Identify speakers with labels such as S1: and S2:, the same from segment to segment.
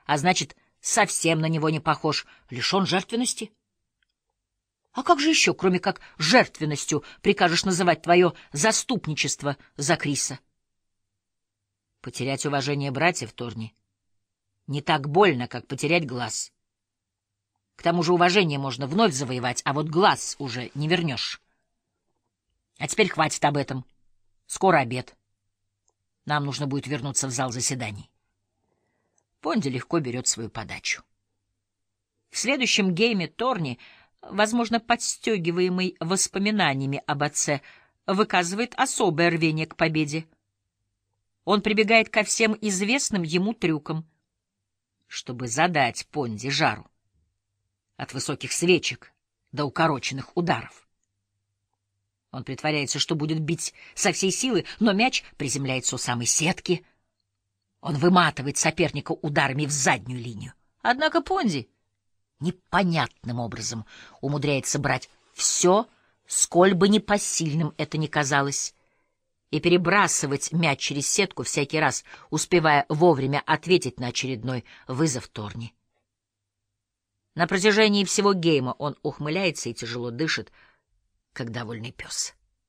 S1: а значит, совсем на него не похож, лишен жертвенности. А как же еще, кроме как жертвенностью, прикажешь называть твое заступничество за Криса? Потерять уважение братьев, Торни, не так больно, как потерять глаз. К тому же уважение можно вновь завоевать, а вот глаз уже не вернешь. А теперь хватит об этом. Скоро обед. Нам нужно будет вернуться в зал заседаний. Понди легко берет свою подачу. В следующем гейме Торни, возможно, подстегиваемый воспоминаниями об отце, выказывает особое рвение к победе. Он прибегает ко всем известным ему трюкам, чтобы задать Понди жару. От высоких свечек до укороченных ударов. Он притворяется, что будет бить со всей силы, но мяч приземляется у самой сетки. Он выматывает соперника ударами в заднюю линию. Однако Понди непонятным образом умудряется брать все, сколь бы непосильным это ни казалось, и перебрасывать мяч через сетку всякий раз, успевая вовремя ответить на очередной вызов Торни. На протяжении всего гейма он ухмыляется и тяжело дышит, как довольный пес.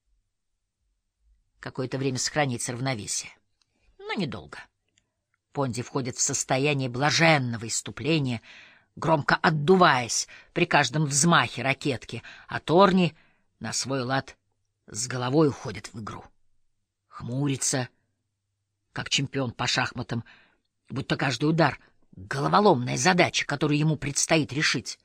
S1: Какое-то время сохраняется равновесие, но недолго. Понди входит в состояние блаженного исступления, громко отдуваясь при каждом взмахе ракетки, а Торни на свой лад с головой уходит в игру. Хмурится, как чемпион по шахматам, будто каждый удар — головоломная задача, которую ему предстоит решить.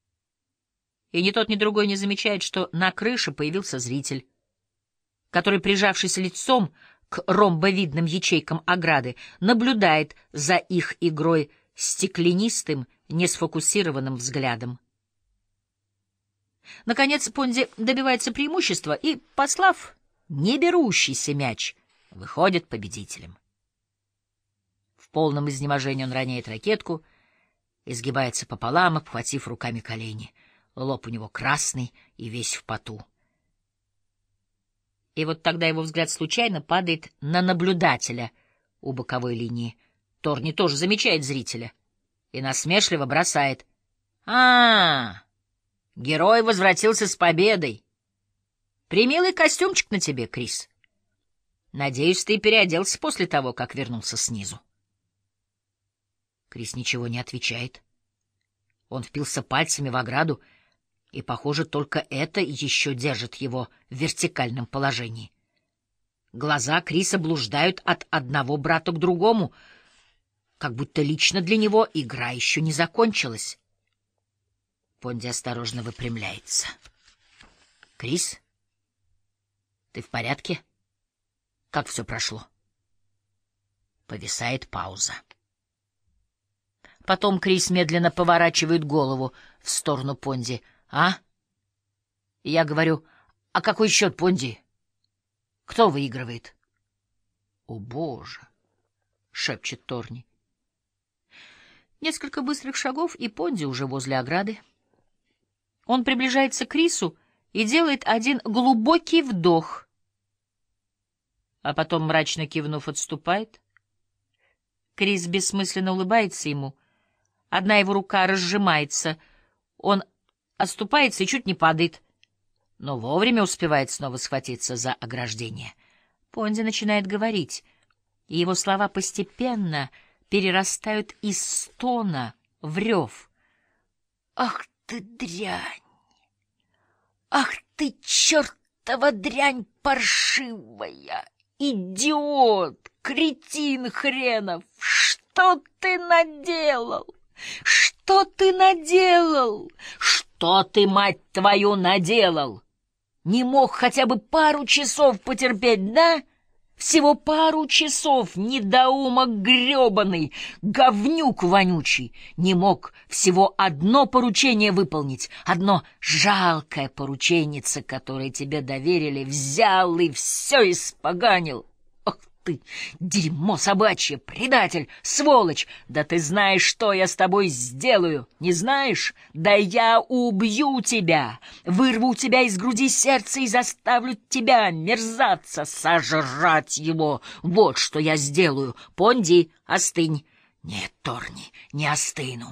S1: И ни тот, ни другой не замечает, что на крыше появился зритель, который, прижавшись лицом к ромбовидным ячейкам ограды, наблюдает за их игрой стеклянистым, несфокусированным взглядом. Наконец Понди добивается преимущества и, послав неберущийся мяч, выходит победителем. В полном изнеможении он роняет ракетку, изгибается пополам, обхватив руками колени. Лоб у него красный и весь в поту. И вот тогда его взгляд случайно падает на наблюдателя у боковой линии. Торни тоже замечает зрителя и насмешливо бросает: герой возвратился с победой. Примилый костюмчик на тебе, Крис. Надеюсь, ты переоделся после того, как вернулся снизу». Крис ничего не отвечает. Он впился пальцами в ограду, и, похоже, только это еще держит его в вертикальном положении. Глаза Криса блуждают от одного брата к другому, как будто лично для него игра еще не закончилась. Понди осторожно выпрямляется. «Крис, ты в порядке? Как все прошло?» Повисает пауза. Потом Крис медленно поворачивает голову в сторону Понди. Я говорю: «А какой счет, Понди? Кто выигрывает?» «О, Боже!» — шепчет Торни. Несколько быстрых шагов, и Понди уже возле ограды. Он приближается к Крису и делает один глубокий вдох, а потом, мрачно кивнув, отступает. Крис бессмысленно улыбается ему. Одна его рука разжимается. Он оступается и чуть не падает, но вовремя успевает снова схватиться за ограждение. Понди начинает говорить, и его слова постепенно перерастают из стона в рев. «Ах ты дрянь! Ах ты чертова дрянь паршивая! Идиот! Кретин хренов! Что ты наделал? Что ты наделал? Что ты, мать твою, наделал? Не мог хотя бы пару часов потерпеть, да? Всего пару часов, недоумок гребаный, говнюк вонючий. Не мог всего одно поручение выполнить, одно жалкое порученнице, которое тебе доверили, взял и все испоганил. Ты дерьмо собачье, предатель, сволочь! Да ты знаешь, что я с тобой сделаю, не знаешь? Да я убью тебя, вырву у тебя из груди сердце и заставлю тебя, мерзавца, сожрать его. Вот что я сделаю. Понди, остынь. Нет, Торни, не остыну.